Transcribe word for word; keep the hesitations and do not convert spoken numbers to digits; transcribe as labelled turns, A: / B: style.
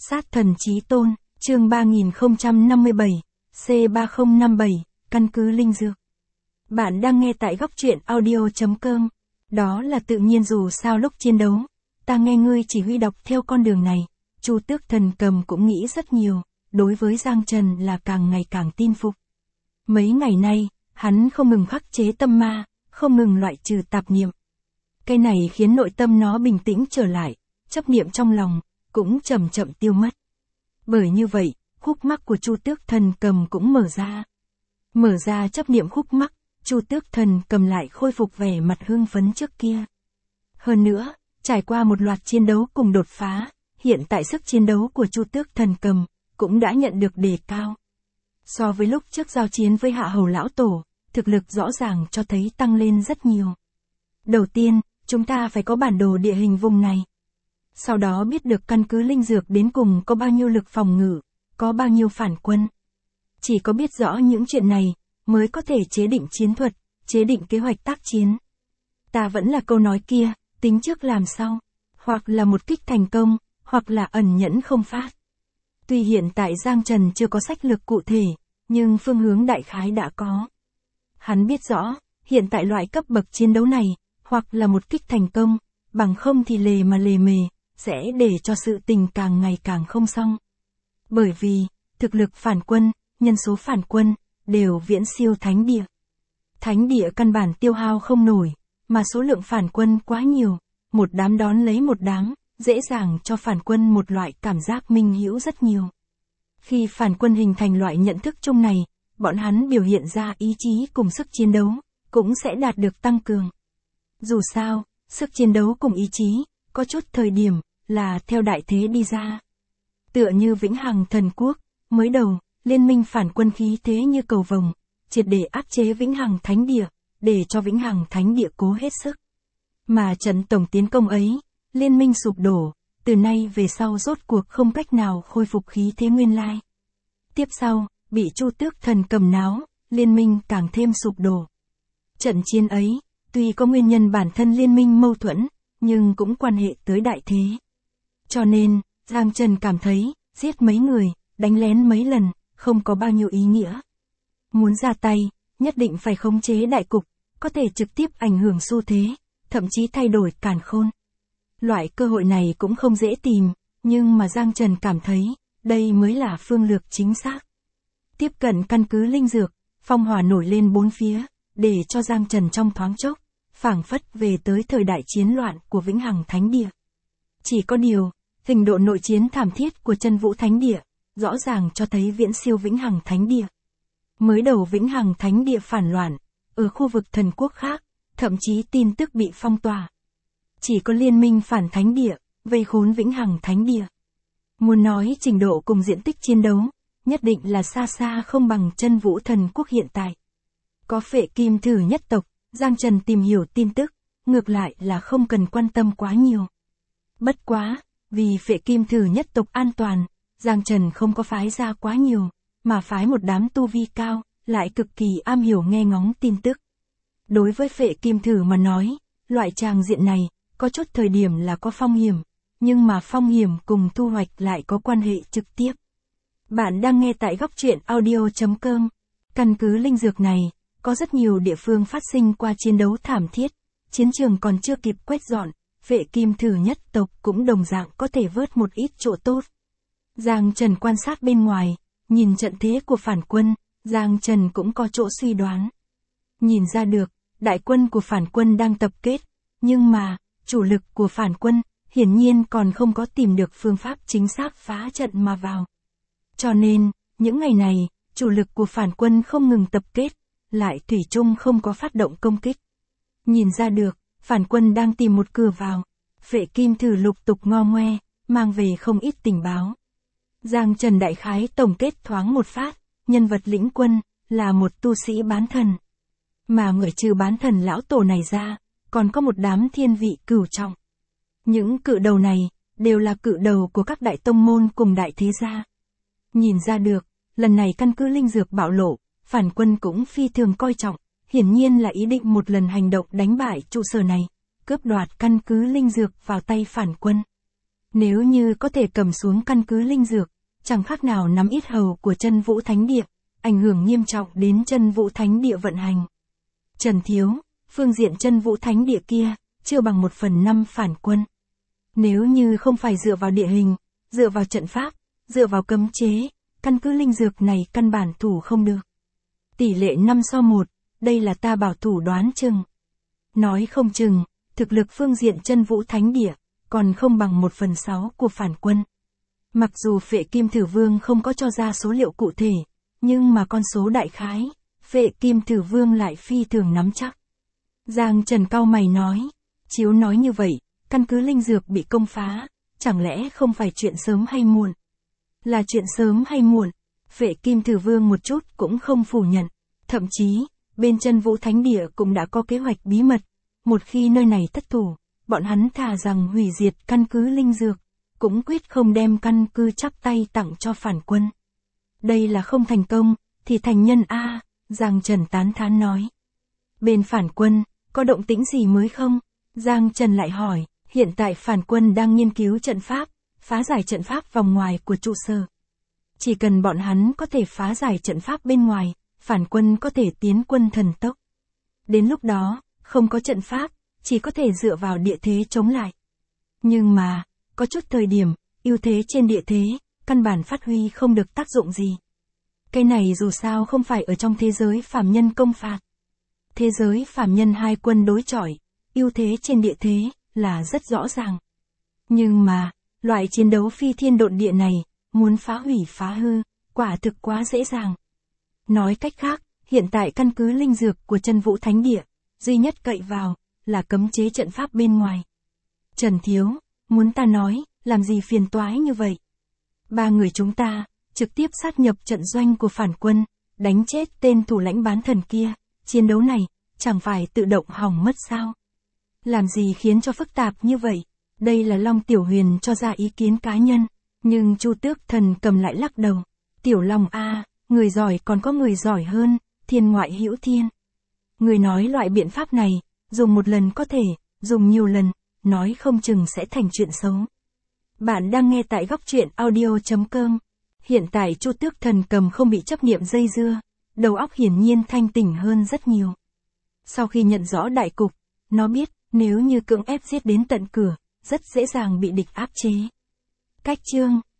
A: Sát thần chí tôn, chương ba nghìn không trăm năm mươi bảy, C ba không năm bảy, căn cứ linh dược. Bạn đang nghe tại góc truyện audio.com. Đó là tự nhiên dù sao lúc chiến đấu, ta nghe ngươi chỉ huy đọc theo con đường này, Chu Tước Thần Cầm cũng nghĩ rất nhiều, đối với Giang Trần là càng ngày càng tin phục. Mấy ngày nay, hắn không ngừng khắc chế tâm ma, không ngừng loại trừ tạp niệm. Cái này khiến nội tâm nó bình tĩnh trở lại, chấp niệm trong lòng cũng chậm chậm tiêu mất. Bởi như vậy, khúc mắc của Chu Tước Thần Cầm cũng mở ra. Mở ra chấp niệm khúc mắc, Chu Tước Thần Cầm lại khôi phục vẻ mặt hưng phấn trước kia. Hơn nữa, trải qua một loạt chiến đấu cùng đột phá, hiện tại sức chiến đấu của Chu Tước Thần Cầm cũng đã nhận được đề cao. So với lúc trước giao chiến với Hạ Hầu Lão Tổ, thực lực rõ ràng cho thấy tăng lên rất nhiều. Đầu tiên, chúng ta phải có bản đồ địa hình vùng này. Sau đó biết được căn cứ linh dược đến cùng có bao nhiêu lực phòng ngự, có bao nhiêu phản quân. Chỉ có biết rõ những chuyện này, mới có thể chế định chiến thuật, chế định kế hoạch tác chiến. Ta vẫn là câu nói kia, tính trước làm sau. Hoặc là một kích thành công, hoặc là ẩn nhẫn không phát. Tuy hiện tại Giang Trần chưa có sách lược cụ thể, nhưng phương hướng đại khái đã có. Hắn biết rõ, hiện tại loại cấp bậc chiến đấu này, hoặc là một kích thành công, bằng không thì lề mà lề mề, sẽ để cho sự tình càng ngày càng không xong. Bởi vì, thực lực phản quân, nhân số phản quân, đều viễn siêu thánh địa. Thánh địa căn bản tiêu hao không nổi, mà số lượng phản quân quá nhiều, một đám đón lấy một đám, dễ dàng cho phản quân một loại cảm giác minh hữu rất nhiều. Khi phản quân hình thành loại nhận thức chung này, bọn hắn biểu hiện ra ý chí cùng sức chiến đấu, cũng sẽ đạt được tăng cường. Dù sao, sức chiến đấu cùng ý chí, có chút thời điểm, là theo đại thế đi ra. Tựa như Vĩnh Hằng Thần Quốc, mới đầu, liên minh phản quân khí thế như cầu vồng, triệt để áp chế Vĩnh Hằng Thánh Địa, để cho Vĩnh Hằng Thánh Địa cố hết sức. Mà trận tổng tiến công ấy, liên minh sụp đổ, từ nay về sau rốt cuộc không cách nào khôi phục khí thế nguyên lai. Tiếp sau, bị Chu Tước Thần Cầm náo, liên minh càng thêm sụp đổ. Trận chiến ấy, tuy có nguyên nhân bản thân liên minh mâu thuẫn, nhưng cũng quan hệ tới đại thế. Cho nên, Giang Trần cảm thấy, giết mấy người, đánh lén mấy lần, không có bao nhiêu ý nghĩa. Muốn ra tay, nhất định phải khống chế đại cục, có thể trực tiếp ảnh hưởng xu thế, thậm chí thay đổi càn khôn. Loại cơ hội này cũng không dễ tìm, nhưng mà Giang Trần cảm thấy, đây mới là phương lược chính xác. Tiếp cận căn cứ linh dược, phong hỏa nổi lên bốn phía, để cho Giang Trần trong thoáng chốc, phảng phất về tới thời đại chiến loạn của Vĩnh Hằng Thánh Địa. Chỉ có điều, trình độ nội chiến thảm thiết của Chân Vũ Thánh Địa, rõ ràng cho thấy viễn siêu Vĩnh Hằng Thánh Địa. Mới đầu Vĩnh Hằng Thánh Địa phản loạn, ở khu vực thần quốc khác, thậm chí tin tức bị phong tỏa. Chỉ có liên minh phản thánh địa, vây khốn Vĩnh Hằng Thánh Địa. Muốn nói trình độ cùng diện tích chiến đấu, nhất định là xa xa không bằng Chân Vũ Thần Quốc hiện tại. Có Phệ Kim Thử nhất tộc, Giang Trần tìm hiểu tin tức, ngược lại là không cần quan tâm quá nhiều. Bất quá, vì Phệ Kim Thử nhất tộc an toàn, Giang Trần không có phái ra quá nhiều, mà phái một đám tu vi cao, lại cực kỳ am hiểu nghe ngóng tin tức. Đối với Phệ Kim Thử mà nói, loại tràng diện này, có chút thời điểm là có phong hiểm, nhưng mà phong hiểm cùng thu hoạch lại có quan hệ trực tiếp. Bạn đang nghe tại góc truyện audio.com. Căn cứ linh dược này, có rất nhiều địa phương phát sinh qua chiến đấu thảm thiết, chiến trường còn chưa kịp quét dọn, Phệ Kim Thử nhất tộc cũng đồng dạng có thể vớt một ít chỗ tốt. Giang Trần quan sát bên ngoài, nhìn trận thế của phản quân, Giang Trần cũng có chỗ suy đoán. Nhìn ra được, đại quân của phản quân đang tập kết, nhưng mà, chủ lực của phản quân, hiển nhiên còn không có tìm được phương pháp chính xác phá trận mà vào. Cho nên, những ngày này, chủ lực của phản quân không ngừng tập kết, lại thủy chung không có phát động công kích. Nhìn ra được, phản quân đang tìm một cửa vào. Phệ Kim Thử lục tục ngo ngoe, mang về không ít tình báo. Giang Trần đại khái tổng kết thoáng một phát, nhân vật lĩnh quân, là một tu sĩ bán thần. Mà người trừ bán thần lão tổ này ra, còn có một đám thiên vị cửu trọng. Những cự đầu này, đều là cự đầu của các đại tông môn cùng đại thế gia. Nhìn ra được, lần này căn cứ linh dược bạo lộ, phản quân cũng phi thường coi trọng, hiển nhiên là ý định một lần hành động đánh bại trụ sở này, cướp đoạt căn cứ linh dược vào tay phản quân. Nếu như có thể cầm xuống căn cứ linh dược, chẳng khác nào nắm ít hầu của chân vũ thánh địa, ảnh hưởng nghiêm trọng đến chân vũ thánh địa vận hành. Trần Thiếu, phương diện chân vũ thánh địa kia, chưa bằng một phần năm phản quân. Nếu như không phải dựa vào địa hình, dựa vào trận pháp, dựa vào cấm chế, căn cứ linh dược này căn bản thủ không được. Tỷ lệ năm so một, đây là ta bảo thủ đoán chừng. Nói không chừng, thực lực phương diện chân vũ thánh địa, còn không bằng một phần sáu của phản quân. Mặc dù Phệ Kim Thử Vương không có cho ra số liệu cụ thể, nhưng mà con số đại khái, Phệ Kim Thử Vương lại phi thường nắm chắc. Giang Trần cau mày nói, chiếu nói như vậy, căn cứ linh dược bị công phá, chẳng lẽ không phải chuyện sớm hay muộn? Là chuyện sớm hay muộn? Phệ Kim Thử Vương một chút cũng không phủ nhận. Thậm chí, bên chân vũ thánh địa cũng đã có kế hoạch bí mật. Một khi nơi này thất thủ, bọn hắn thà rằng hủy diệt căn cứ linh dược, cũng quyết không đem căn cứ chắp tay tặng cho phản quân. Đây là không thành công, thì thành nhân A, Giang Trần tán thán nói. Bên phản quân, có động tĩnh gì mới không? Giang Trần lại hỏi, hiện tại phản quân đang nghiên cứu trận pháp, phá giải trận pháp vòng ngoài của trụ sở. Chỉ cần bọn hắn có thể phá giải trận pháp bên ngoài, phản quân có thể tiến quân thần tốc. Đến lúc đó, không có trận pháp, chỉ có thể dựa vào địa thế chống lại. Nhưng mà, có chút thời điểm, ưu thế trên địa thế, căn bản phát huy không được tác dụng gì. Cái này dù sao không phải ở trong thế giới phàm nhân công phạt. Thế giới phàm nhân hai quân đối chọi, ưu thế trên địa thế, là rất rõ ràng. Nhưng mà, loại chiến đấu phi thiên độn địa này, muốn phá hủy phá hư, quả thực quá dễ dàng. Nói cách khác, hiện tại căn cứ linh dược của chân vũ thánh địa, duy nhất cậy vào, là cấm chế trận pháp bên ngoài. Trần Thiếu, muốn ta nói, làm gì phiền toái như vậy? Ba người chúng ta, trực tiếp sát nhập trận doanh của phản quân, đánh chết tên thủ lãnh bán thần kia, chiến đấu này, chẳng phải tự động hỏng mất sao? Làm gì khiến cho phức tạp như vậy? Đây là Long Tiểu Huyền cho ra ý kiến cá nhân, nhưng Chu Tước Thần cầm lại lắc đầu. Tiểu Long a, người giỏi còn có người giỏi hơn, thiên ngoại hữu thiên. Người nói loại biện pháp này, dùng một lần có thể, dùng nhiều lần, nói không chừng sẽ thành chuyện xấu. Bạn đang nghe tại góc truyện audio chấm com. Hiện tại Chu Tước Thần cầm không bị chấp niệm dây dưa, đầu óc hiển nhiên thanh tỉnh hơn rất nhiều. Sau khi nhận rõ đại cục, nó biết, nếu như cưỡng ép giết đến tận cửa, rất dễ dàng bị địch áp chế. Cách chương